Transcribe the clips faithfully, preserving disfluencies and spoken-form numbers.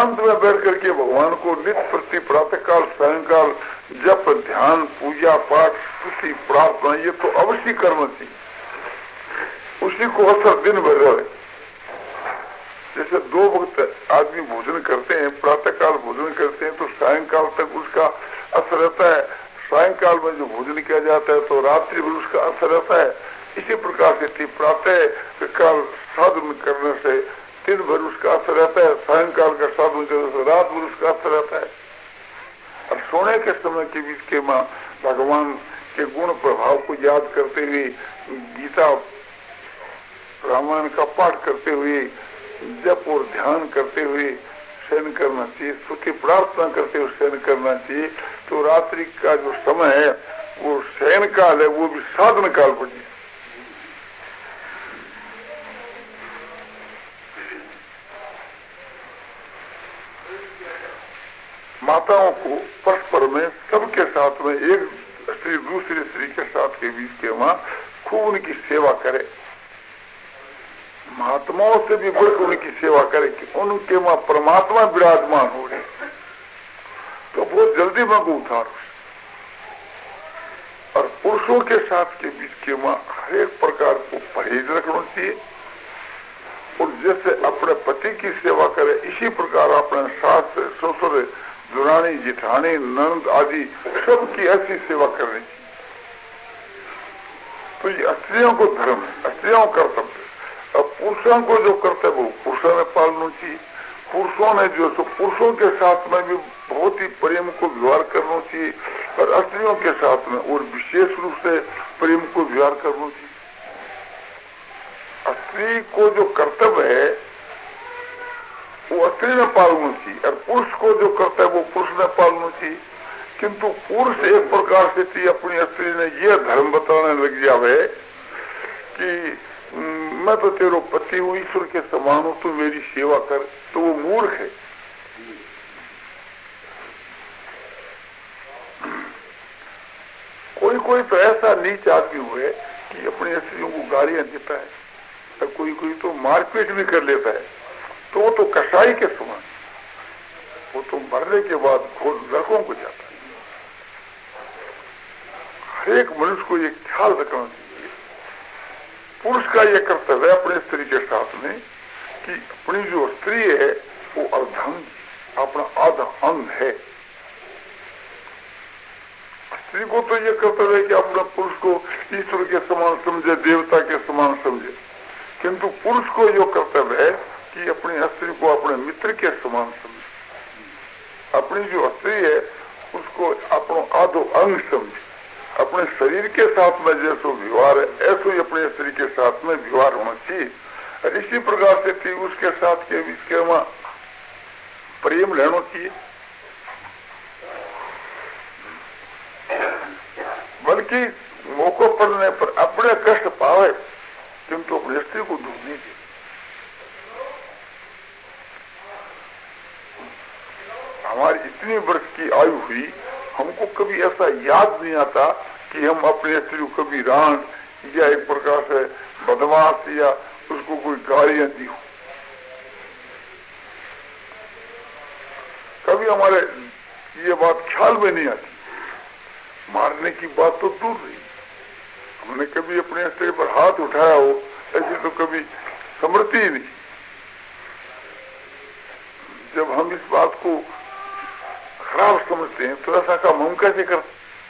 एकांत में बैठ करके भगवान को नित्य प्रति प्रातः काल सायंकाल जप ध्यान पूजा पाठ स्तुति प्रार्थना ये तो अवश्य करना चाहिए। उसी को असर दिन भर रहे। जैसे दो वक्त आदमी भोजन करते हैं, प्रातः काल भोजन करते हैं तो सायंकाल तक उसका असर रहता है, सायंकाल में जो भोजन किया जाता है तो रात्रि भर उसका असर रहता है। इसी प्रकार से प्रातः काल साधन करने से दिन भर उसका असर रहता है, सायंकाल का साधन करने से रात भर उसका असर रहता है। और सोने के समय के बीच के माँ भगवान के गुण प्रभाव को याद करते हुए गीता रामायण का पाठ करते हुए जप और ध्यान करते हुए शयन करना चाहिए, स्तुति प्रार्थना करते हुए शयन करना चाहिए। तो रात्रि का जो समय है वो शयन काल है, वो भी साधन काल बने। माताओं को परस्पर में सबके साथ में एक स्त्री दूसरी स्त्री के साथ के बीच के वहां खूब उनकी सेवा करे, महात्माओं से भी बढ़कर उनकी सेवा करे कि उनके वहां परमात्मा विराजमान हो रहे तो बहुत जल्दी वहां को उतारो। और पुरुषों के साथ के बीच के वहां हर एक प्रकार को परहेज रखना चाहिए। और जैसे अपने पति की सेवा करे इसी प्रकार अपने सास ससुर दुरानी जिठानी नंद आदि सबकी ऐसी सेवा करनी चाहिए। तो ये स्त्रियों को धर्म है, स्त्रियों कर्तव्य। अब पुरुषों को जो कर्तव्य वो पुरुषों ने पालना चाहिए। पुरुषों ने जो सो पुरुषों के साथ में भी बहुत ही प्रेम को व्यवहार करना चाहिए और स्त्रियों के साथ में और विशेष रूप से प्रेम को व्यवहार करना चाहिए। स्त्री को जो कर्तव्य है वो स्त्री ने पालना चाहिए और पुरुष को जो कर्तव्य वो पुरुष ने पालना चाहिए। किंतु पुरुष एक प्रकार से थी अपनी स्त्री ने यह धर्म बताने लग जावे कि मैं तो तेरो पति हूँ, ईश्वर के समान हूँ, तू मेरी सेवा कर, तो वो मूर्ख है। कोई कोई तो ऐसा नीच आदमी हुए कि अपनी स्त्रियों को गालियां देता है और कोई कोई तो मारपीट भी कर लेता है, तो वो तो कसाई के समान, वो तो मरने के बाद घोर नरकों को जाता है। हर एक मनुष्य को ये ख्याल रखना चाहिए। पुरुष का ये कर्तव्य है अपनी स्त्री के साथ में कि अपनी जो स्त्री है वो अर्धांग अपना आधा अंग है। स्त्री को तो ये कर्तव्य है कि अपना पुरुष को ईश्वर के समान समझे, देवता के समान समझे। किंतु पुरुष को जो कर्तव्य है कि अपनी स्त्री को अपने मित्र के समान समझे। अपनी जो स्त्री है उसको अपना आधो अंग समझे। अपने शरीर के साथ में जैसो व्यवहार है ऐसो ही अपने स्त्री के साथ में व्यवहार होना चाहिए। और इसी प्रकार से थी उसके साथ के बीच के वहां प्रेम लेना चाहिए। बल्कि मौकों पड़ने पर अपने कष्ट पावे किंतु अपनी स्त्री को दुख नहीं दे। हमारी इतनी वर्ष की आयु हुई, हमको कभी ऐसा याद नहीं आता कि हम अपने स्त्री को कभी रान या एक प्रकार से बदमाश या उसको कोई गालियां दी हो। कभी हमारे ये बात ख्याल में नहीं आती। मारने की बात तो दूर रही, हमने कभी अपने स्त्री पर हाथ उठाया हो ऐसी तो कभी स्मृति ही नहीं। जब हम इस बात को खराब समझते हैं तो ऐसा काम हम कैसे करते?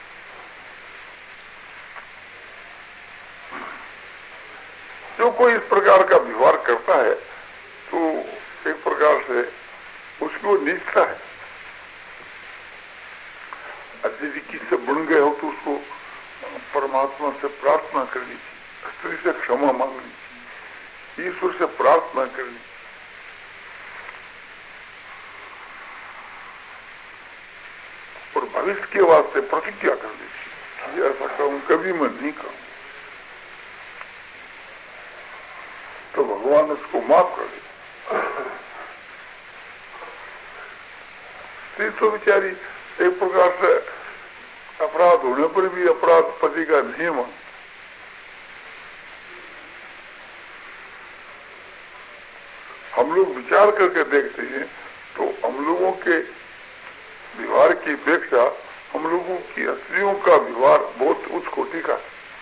जो कोई इस प्रकार का व्यवहार करता है तो एक प्रकार से उसकी वो नीचता है। यदि किससे बुन गए हो तो उसको परमात्मा से प्रार्थना करनी चाहिए, स्त्री से क्षमा मांगनी चाहिए, ईश्वर से प्रार्थना करनी चाहिए। और भविष्य के वास्ते प्रतिज्ञा कर दी कि ऐसा कहूं कभी मैं नहीं कहूं, तो भगवान उसको माफ कर दे। स्त्री तो बेचारी एक प्रकार से अपराध होने पर भी अपराध पति का नहीं मान। हम लोग विचार करके देखते हैं तो हम लोगों के व्यवहार की अपेक्षा हम लोगों की स्त्रियों का व्यवहार बहुत उच्च कोटि का।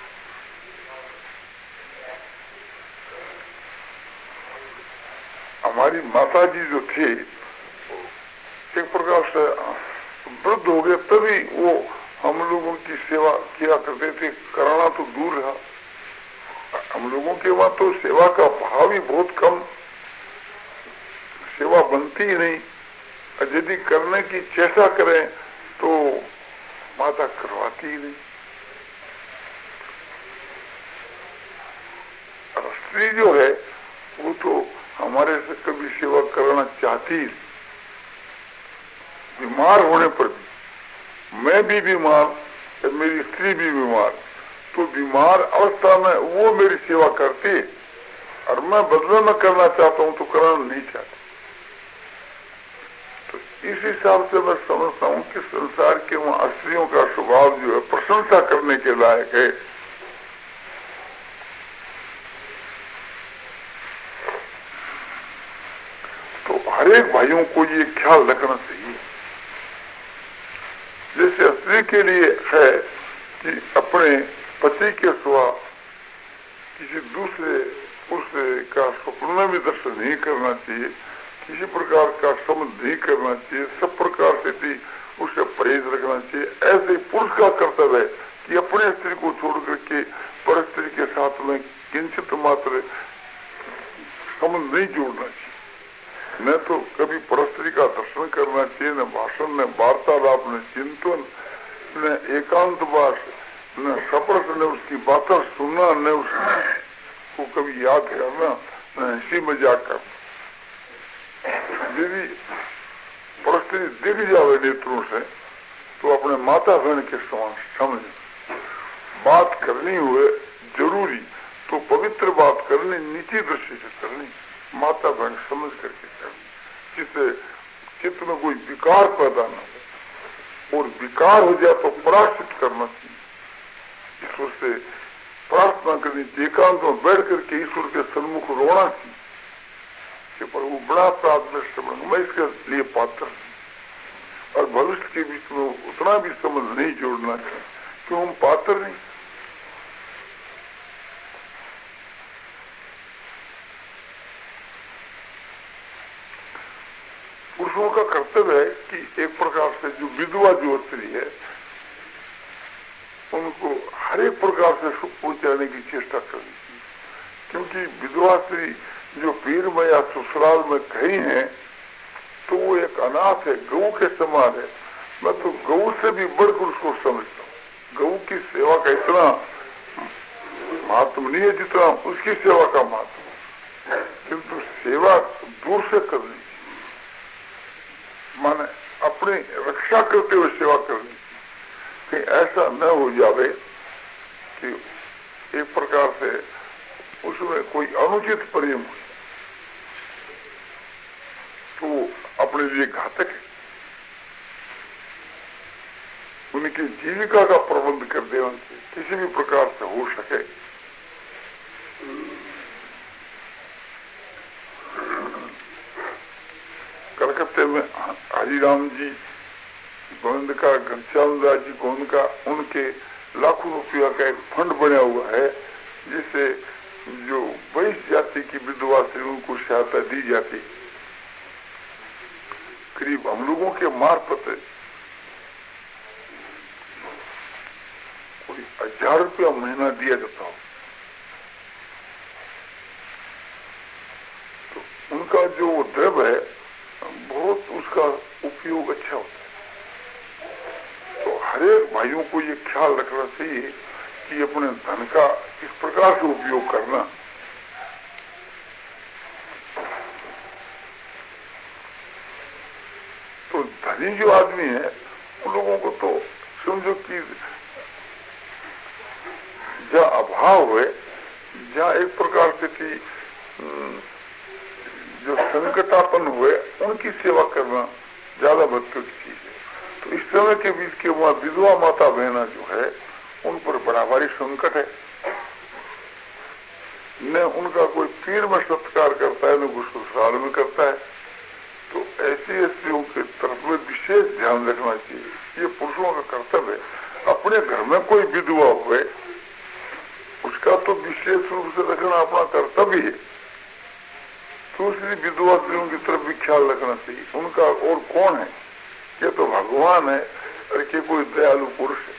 हमारी माता जी जो थे एक प्रकार से वृद्ध हो गए तभी वो हम लोगों की सेवा किया करते थे, कराना तो दूर रहा। हम लोगों के वहां तो सेवा का भाव ही बहुत कम, सेवा बनती ही नहीं, यदि करने की चेष्टा करें तो माता करवाती ही नहीं। और स्त्री जो है वो तो हमारे से कभी सेवा करना चाहती ही नहीं। बीमार होने पर भी, मैं भी बीमार, मेरी स्त्री भी बीमार, तो बीमार अवस्था में वो मेरी सेवा करती और मैं बदले में करना चाहता हूं तो कराना नहीं चाहती। तो इस हिसाब से मैं समझता हूं कि संसार के वहां स्त्रियों का स्वभाव जो है प्रशंसा करने के लायक है। तो हरेक भाइयों को ये ख्याल रखना चाहिए। जैसे स्त्री के लिए है कि अपने पति के सिवा किसी दूसरे पुरुष का स्वप्न में भी दर्शन नहीं करना चाहिए, किसी प्रकार का संबंध नहीं करना चाहिए, सब प्रकार से भी उसे परहेज रखना चाहिए। ऐसे पुरुष का कर्तव्य है कि अपने स्त्री को छोड़ करके पर स्त्री के साथ में किंचित मात्र संबंध नहीं जोड़ना चाहिए। न तो कभी परस्त्री का दर्शन करना चाहिए, न भाषण, न वार्तालाप, न चिंतन, न एकांतवास, न सपरस, न उसकी बातें सुनना, न उसको कभी याद करना, न हंसी मजाक करना। यदि परस्त्री दिख जावे नेत्रों से तो अपने माता बहन के समान समझ। बात करनी हुए जरूरी तो पवित्र बात करनी, नीची दृष्टि से करनी, माता बहन समझ करके करनी, जिससे चित्त में कोई विकार पैदा न हो। और विकार हो जाए तो प्रायश्चित करना चाहिए, ईश्वर से प्रार्थना करनी चाहिए, एकांत में बैठ करके ईश्वर के सन्मुख रोना चाहिए कि प्रभु बड़ा अपराध में समझ, मैं इसके लिए पात्र नहीं। और भविष्य के बीच में उतना भी समझ नहीं जोड़ना चाहिए क्यों हम पात्र नहीं। पुरुषों का कर्तव्य है कि एक प्रकार से जो विधवा जो स्त्री है उनको हर एक प्रकार से सुख पहुंचाने की चेष्टा करनी चाहिए, क्योंकि विधवा स्त्री जो पीर में या ससुराल में कहीं है तो वो एक अनाथ है, गऊ के समान है। मैं तो गऊ से भी बढ़कर उसको समझता हूँ। गऊ की सेवा का इतना महत्व नहीं है जितना उसकी सेवा का महत्व, किंतु सेवा दूर से करनी, माने अपनी रक्षा करते हुए सेवा करनी, कहीं ऐसा न हो जावे कि एक प्रकार से उसमें कोई अनुचित प्रेम हो तो अपने लिए घातक है। उनकी जीविका का प्रबंध कर देना चाहिए, किसी भी प्रकार से हो सके। कलकत्ते में हरिराम जी गोविंद का, घनश्याम दास जी गोविंद का, उनके लाखों रुपया का एक फंड बना हुआ है जिससे जो वैश्य जाति की विधवा स्त्रियों को सहायता दी जाती। करीब हम लोगों के मार्फत कोई हजार रुपया महीना दिया जाता हो, तो उनका जो द्रव्य है बहुत उसका उपयोग अच्छा होता है। तो हरेक भाइयों को ये ख्याल रखना चाहिए कि अपने धन का इस प्रकार से उपयोग करना। तो धनी जो आदमी है उन लोगों को तो समझो कि जहाँ अभाव है, जहाँ एक प्रकार से कि जो संकटापन हुए उनकी सेवा करना ज्यादा महत्व की चीज है। तो इस समय के बीच के वहां विधवा माता बहना जो है उन पर बड़ा भारी संकट है। न उनका कोई पीर में सत्कार करता है, न कुछ ससुराल में करता है। तो ऐसी स्त्रियों की तरफ में विशेष ध्यान रखना चाहिए। ये पुरुषों का कर्तव्य है। अपने घर में कोई विधवा हुए उसका तो विशेष रूप से रखना अपना कर्तव्य है। दूसरी विधवा स्त्रियों की तरफ भी ख्याल रखना चाहिए। उनका और कौन है? ये तो भगवान है और ये कोई दयालु पुरुष है।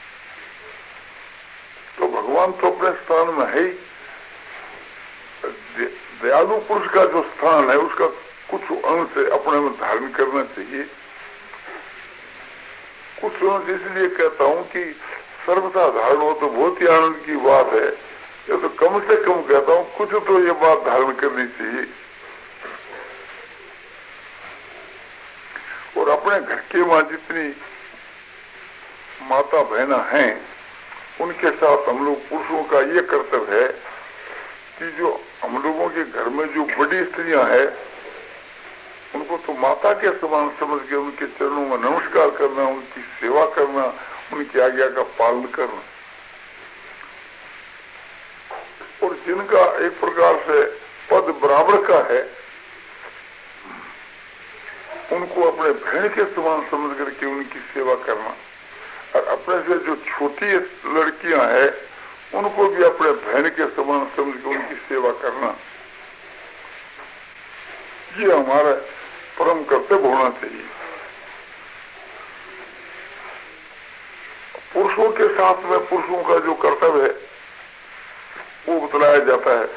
तो भगवान तो अपने स्थान में है ही। दयालु पुरुष का जो स्थान है उसका कुछ अंश अपने में धारण करना चाहिए। कुछ अंश इसलिए कहता हूं कि सर्वसाधारण हो तो बहुत ही आनंद की बात है। ये तो कम से कम कहता हूं कुछ तो ये बात धारण करनी चाहिए। और अपने घर के वहां जितनी माता बहना हैं उनके साथ हम लोग पुरुषों का ये कर्तव्य है कि जो हम लोगों के घर में जो बड़ी स्त्रियां हैं उनको तो माता के समान समझ के उनके चरणों में नमस्कार करना, उनकी सेवा करना, उनकी आज्ञा का पालन करना। और जिनका एक प्रकार से पद बराबर का है उनको अपने बहन के समान समझ करके उनकी सेवा करना। और अपने से जो छोटी लड़कियां हैं उनको भी अपने बहन के समान समझ के उनकी सेवा करना, ये हमारा परम कर्तव्य होना चाहिए। पुरुषों के साथ में पुरुषों का जो कर्तव्य है वो बतलाया जाता है।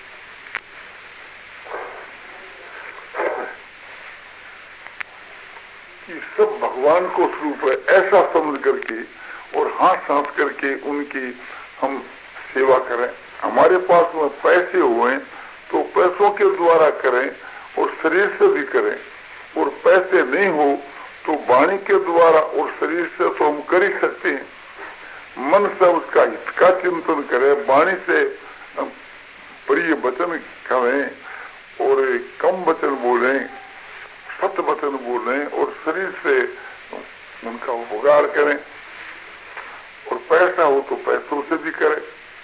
कि सब भगवान को स्वरूप है ऐसा समझ करके और हाथ सांस करके उनकी हम सेवा करें। हमारे पास में पैसे हुए तो पैसों के द्वारा करें और शरीर से भी करें, और पैसे नहीं हो तो वाणी के द्वारा और शरीर से तो हम कर ही सकते हैं। मन से उसका हित का चिंतन करें, वाणी से प्रिय वचन कहें और कम वचन बोलें, सत्य वचन बोलें, और शरीर से उनका उपकार करें। और पैसा हो तो पैसों से भी करें।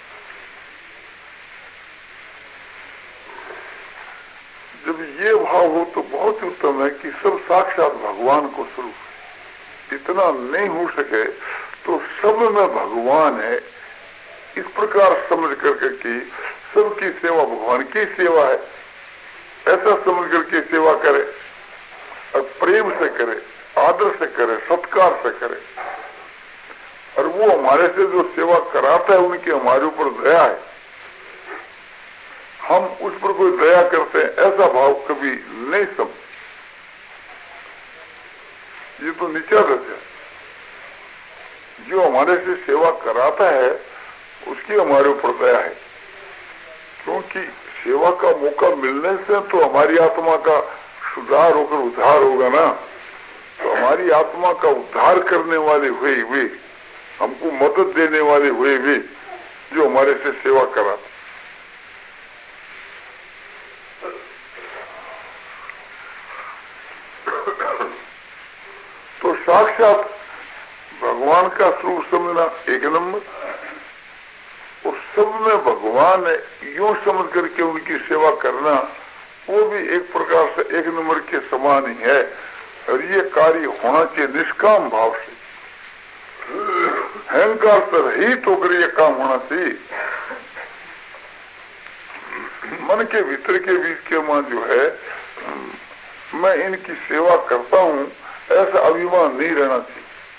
जब ये भाव हो तो बहुत उत्तम है कि सब साक्षात भगवान को स्वरूप है। इतना नहीं हो सके तो सब में भगवान है इस प्रकार समझ करके कि सबकी सेवा भगवान की सेवा है ऐसा समझ करके सेवा करे, और प्रेम से करे, आदर से करे, सत्कार से करे। और वो हमारे से जो सेवा कराता है उनकी हमारे ऊपर दया है, हम उस पर कोई दया करते हैं ऐसा भाव कभी नहीं समझ। ये तो नीचा दर्जा। जो हमारे से सेवा कराता है उसकी हमारे ऊपर दया है, क्योंकि सेवा का मौका मिलने से तो हमारी आत्मा का सुधार होकर उद्धार होगा ना। तो हमारी आत्मा का उद्धार करने वाले हुए वे, हमको मदद देने वाले हुए वे जो हमारे से सेवा कराते। तो साक्षात भगवान का स्वरूप समझना एक नंबर, और सब में भगवान है यूं समझ करके उनकी सेवा करना वो भी एक प्रकार से एक नंबर के समान ही है। और ये कार्य होना चाहिए निष्काम भाव से, अहंकार से रहित होकर ये काम होना चाहिए। मन के भीतर के बीच के मां जो है मैं इनकी सेवा करता हूं ऐसा अभिमान नहीं रहना चाहिए।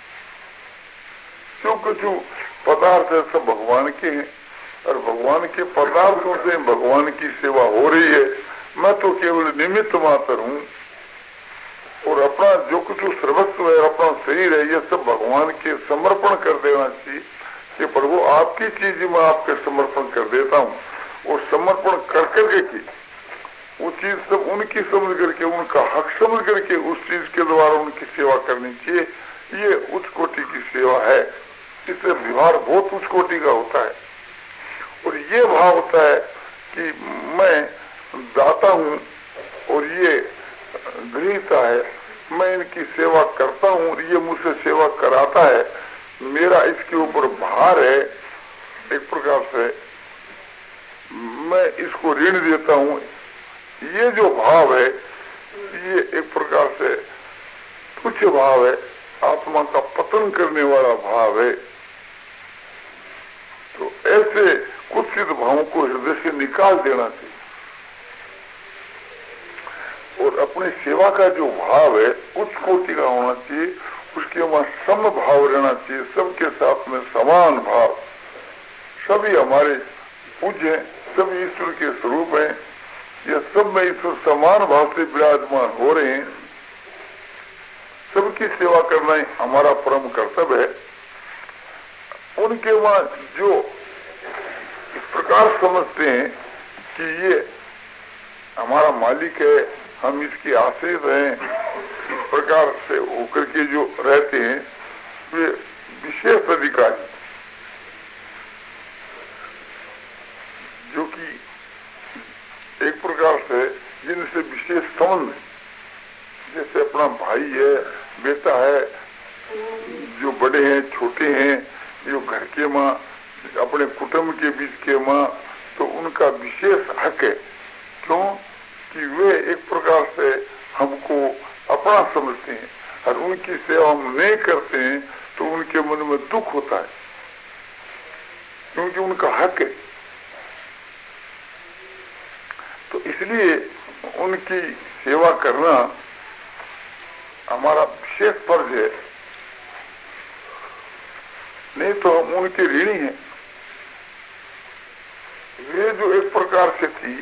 जो कुछ पदार्थ है सब भगवान के हैं और भगवान के पदार्थों से भगवान की सेवा हो रही है, मैं तो केवल निमित्त मात्र हूं। और अपना जो कुछ सर्वस्व है, अपना शरीर है, ये सब भगवान के समर्पण कर देना चाहिए कि प्रभु आपकी चीज मैं आपके समर्पण कर देता हूँ। और समर्पण कर करके की वो चीज सब उनकी समझ करके, उनका हक समझ करके उस चीज के द्वारा उनकी सेवा करनी चाहिए। ये उच्च कोटि की सेवा है। इससे व्यवहार बहुत उच्च कोटि का होता है। और ये भाव होता है कि मैं दाता हूँ और ये ग्रहीता है, मैं इनकी सेवा करता हूँ और ये मुझसे सेवा कराता है, मेरा इसके ऊपर भार है। एक प्रकार से मैं इसको ऋण देता हूँ। ये जो भाव है ये एक प्रकार से तुच्छ भाव है, आत्मा का पतन करने वाला भाव है। तो ऐसे कुत्सित भावों को हृदय से निकाल देना चाहिए और अपनी सेवा का जो भाव है उच्च कोटि का होना चाहिए, उसके वहां सम भाव रहना चाहिए, सबके साथ में समान भाव। सभी हमारे पूज्य हैं, सभी ईश्वर के स्वरूप हैं, यह सब में ईश्वर समान भाव से विराजमान हो रहे हैं। सबकी सेवा करना ही हमारा परम कर्तव्य है। उनके वहां जो इस प्रकार समझते हैं कि ये हमारा मालिक है, हम इसके आश्रित हैं, इस प्रकार से होकर के जो रहते हैं वे विशेष अधिकारी, जो कि एक प्रकार से जिनसे विशेष संबंध, जैसे अपना भाई है, बेटा है, जो बड़े हैं छोटे हैं, जो घर के माँ अपने कुटुंब के बीच के माँ, तो उनका विशेष हक है। क्यों कि वे एक प्रकार से हमको अपना समझते हैं और उनकी सेवा हम नहीं करते हैं तो उनके मन में दुख होता है, क्योंकि उनका हक है। तो इसलिए उनकी सेवा करना हमारा विशेष फर्ज है, नहीं तो हम उनके ऋणी हैं। वे जो एक प्रकार से थी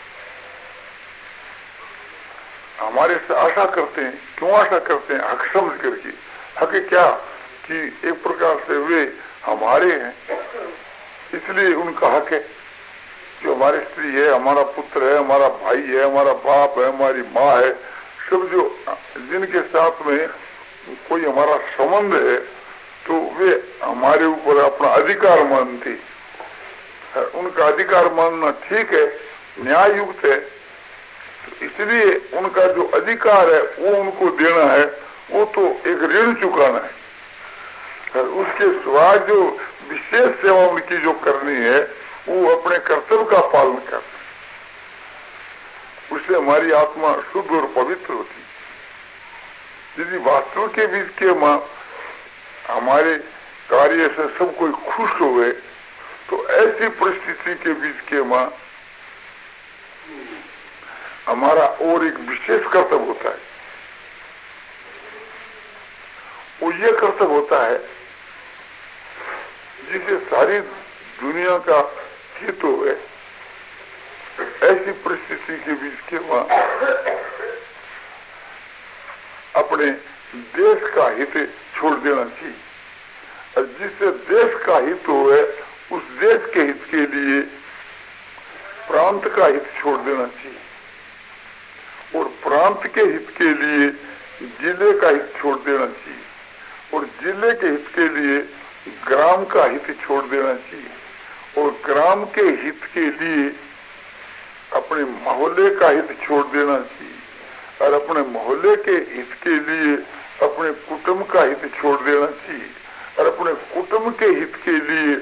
हमारे से आशा करते हैं, क्यों आशा करते हैं? हक समझ करके। हक क्या कि एक प्रकार से वे हमारे हैं, इसलिए उनका हक है। जो हमारी स्त्री है, हमारा पुत्र है, हमारा भाई है, हमारा बाप है, हमारी माँ है, सब जो जिनके साथ में कोई हमारा संबंध है, तो वे हमारे ऊपर अपना अधिकार मानती। उनका अधिकार मानना ठीक है, न्याय युक्त है। तो इसलिए उनका जो अधिकार है वो उनको देना है, वो तो एक ऋण चुकाना है। और उसके सिवा जो विशेष सेवा उनकी जो करनी है वो अपने कर्तव्य का पालन करना, उससे हमारी आत्मा शुद्ध और पवित्र होती। यदि वास्तव के बीच के माँ हमारे कार्य से सब कोई खुश हो गए, तो ऐसी परिस्थिति के बीच के माँ हमारा और एक विशेष कर्तव्य होता है। वो ये कर्तव्य होता है जिसे सारी दुनिया का हित हो गए। ऐसी परिस्थिति के बीच के माँ अपने देश का हित छोड़ देना चाहिए, और जिससे देश का हित हो है उस देश के हित के लिए प्रांत का हित छोड़ देना चाहिए, और प्रांत के हित के लिए जिले का हित छोड़ देना चाहिए, और जिले के हित के लिए ग्राम का हित छोड़ देना चाहिए, और ग्राम के हित के लिए अपने मोहल्ले का हित छोड़ देना चाहिए, और अपने मोहल्ले के हित के लिए अपने कुटुंब का हित छोड़ देना चाहिए, और अपने कुटुंब के हित के लिए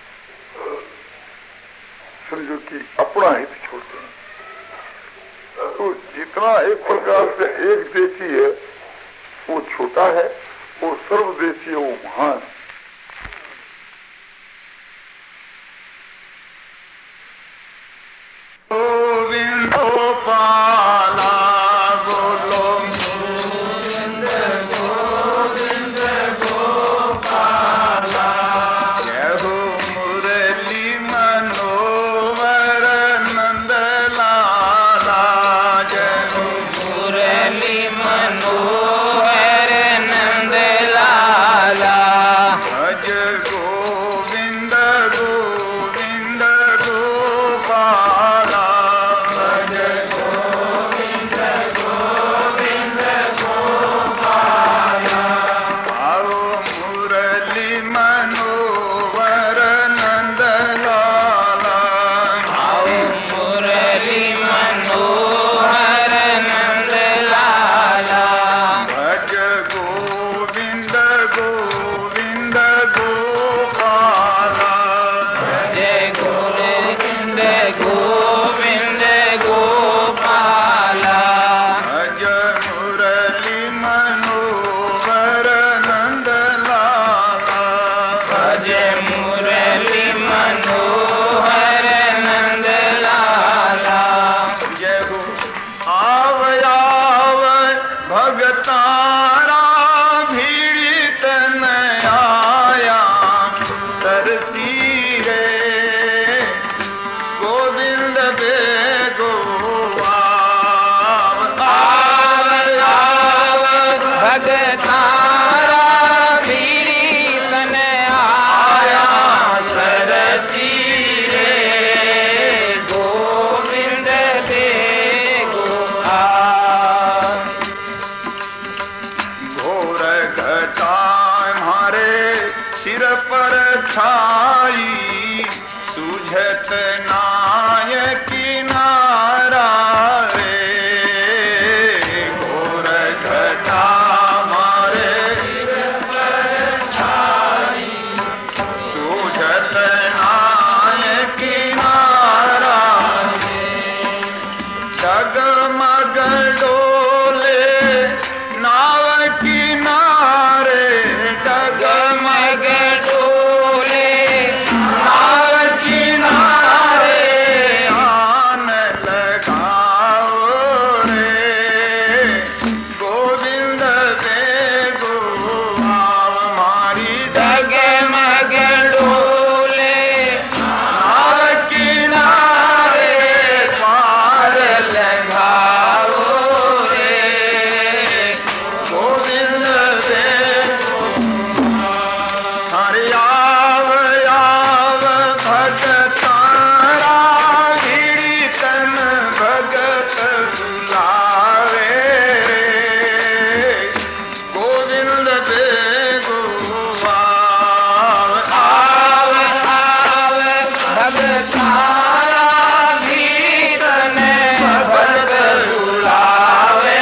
समझो कि अपना हित छोड़ देना। तो जितना एक प्रकार से एक देशी है वो छोटा है, और सर्वदेशी है वो महान है। नायकी नारा रे घोर घटा मारे सूझत नायकी नारा डगमग डोले नाव किनारे डगमग डोले नाव किनारे आन लगाओ रे गोविंद बेगो आव मारी डगमग डोले नाव किनारे पार लगाओ रे गोविंद बेगो हरि आव आव भगतारा गिरी तन भगत बुलावे रे गोविंद बेगो आव आव आव भगतारा गिरी तन भगत बुलावे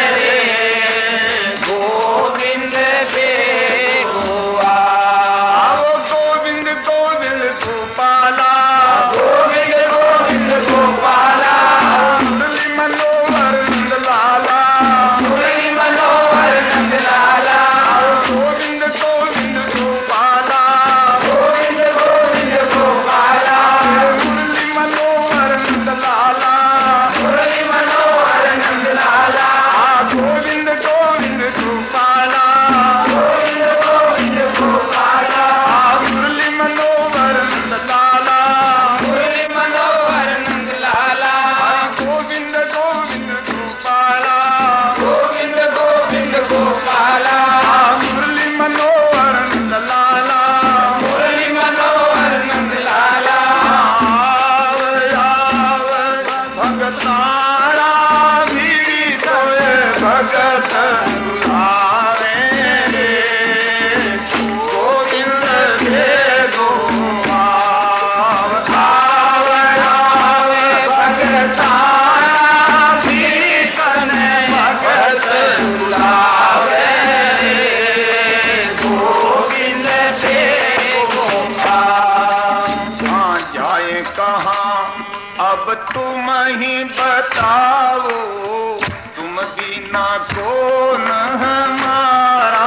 रे गोविंद बेगो आव गोविंद गोविंद गोपाला गोविंद गोविंद गोपाला मुरली मनोहर नंद लाला मुरली मनोहर नंद लाला गोविंद गोविंद गोपाला गोविंद गोविंद गोपाला मुरली मनोहर नंद लाला मुरली मनोहर नंद लाला गोविंद गोविंद गोपाला गोविंद गोविंद गोपाला मुरली मनोहर नंद लाला मुरली मनोहर नंद लाला गोविंद गोविंद गोपाला गोविंद गोविंद गोपाला मुरली मनोहर नंद लाला मुरली मनोहर नंद लाला आव आव भगतारा भिड़ी तोए भगत बुलावे रे गोविंद बेगो आव आव आव भगतारा भिड़ी तने भगत बुलावे रे गोविंद बेगो कहाँ जाए कहाँ अब तुम ही बताओ तुम बिना कौन हमारा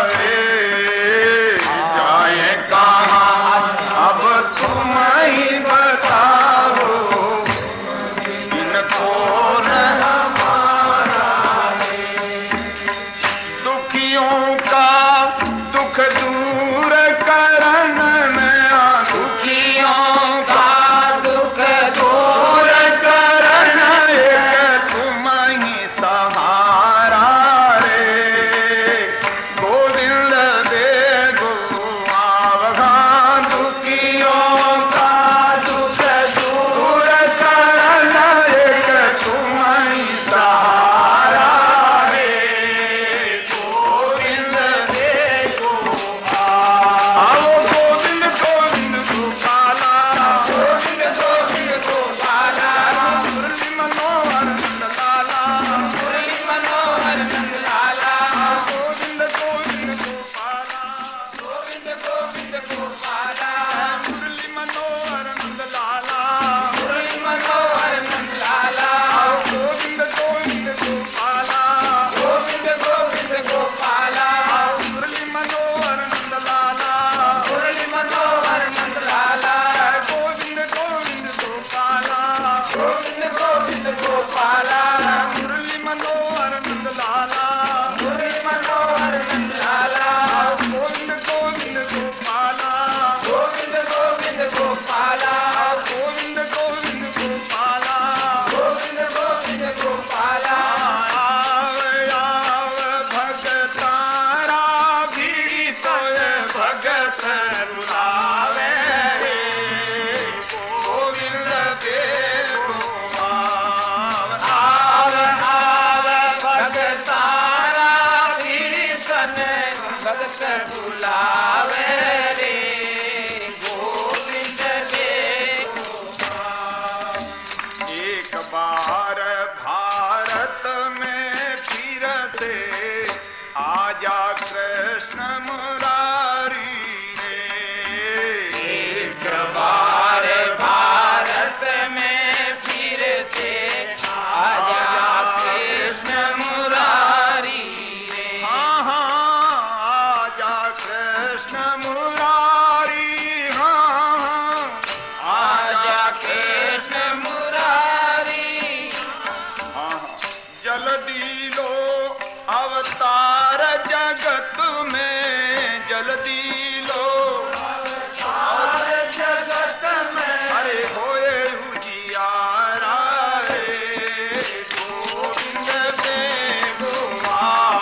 रे जाए कहाँ अब तुम ही बताओ बिन कौन हमारा रे दुखियों का दुख दूर करन में दुखियों का दुख दूर करन एक तुम ही सहारा रे बार भारत में फिर से आजा कृष्ण मुरारी रे। एक बार भारत में फिर से आजा कृष्ण मुरारी रे। हाँ हाँ आजा कृष्ण मुरारी, हाँ हाँ आजा कृष्ण मुरारी। जल्दी लो अवतार जगत में, जल्दी लो अवतार जगत में। अरे होए उजियारा रे गोविंद देवोआ।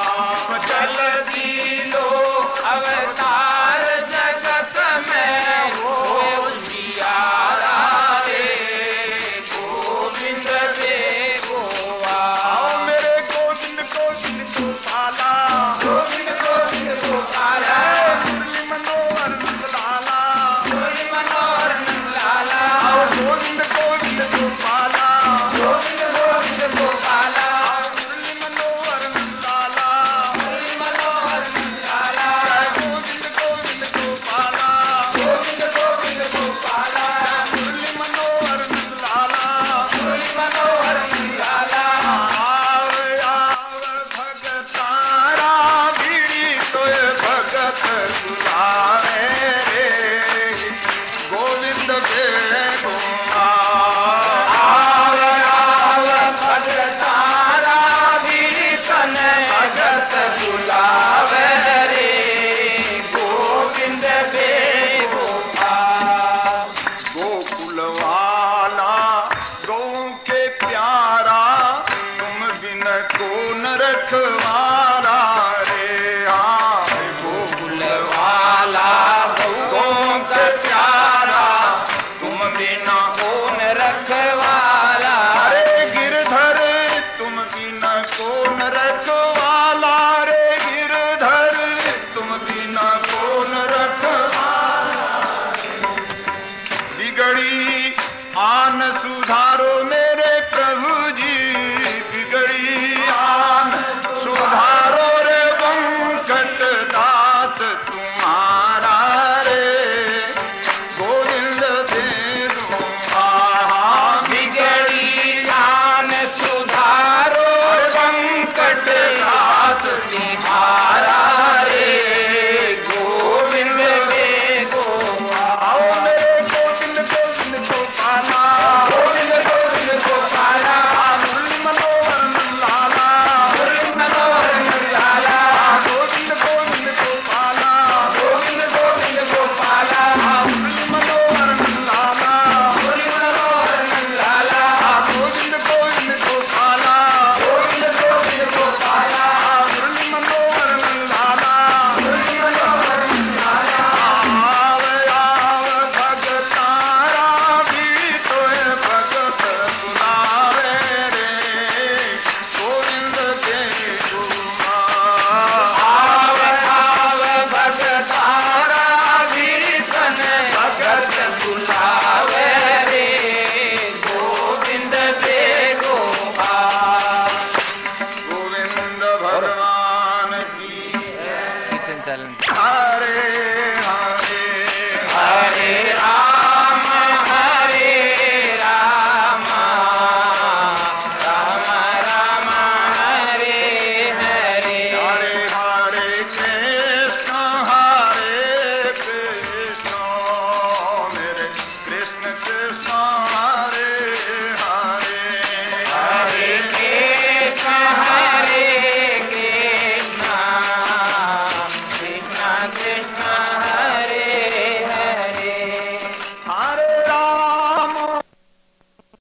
जल्दी लो अवतार जगत में होए उजियारा रे गोविंद देवोआ। आओ मेरे गोविंद गोविंद गोपाला, गोविंद गोविंद गोपाला, मुरली मनोहर नंदलाला, मुरली मनोहर नंदलाला। आओ गोविंद गोविंद गोपाला, गोविंद गोविंद गोपाला, मुरली मनोहर नंदलाला, मुरली मनोहर नंदलाला। गोविंद गोविंद गोपाला, गोविंद गोविंद गोपाला, मुरली मनोहर नंदलाला, मुरली मनोहर नंदलाला। आवे आवे भगतारा बीड़ी तोय भगत बुलावे रे गोविंद बेगुआ। आव आव भगतारा बीड़ी तने भगत बुलावे रे गोविंद बेगुआ। गोकुल वाला गौ के प्यारा, तुम बिन कौन रखवारा रे। हाँ गोकुल वाला गौ का प्यारा, तुम बिना कौन रखवाला। अरे गिरधर तुम बिना कौन रखवाला रे, गिरधर तुम बिना कौन रखवाला। बिगड़ी आन सुधारो मेरे प्रभु जी,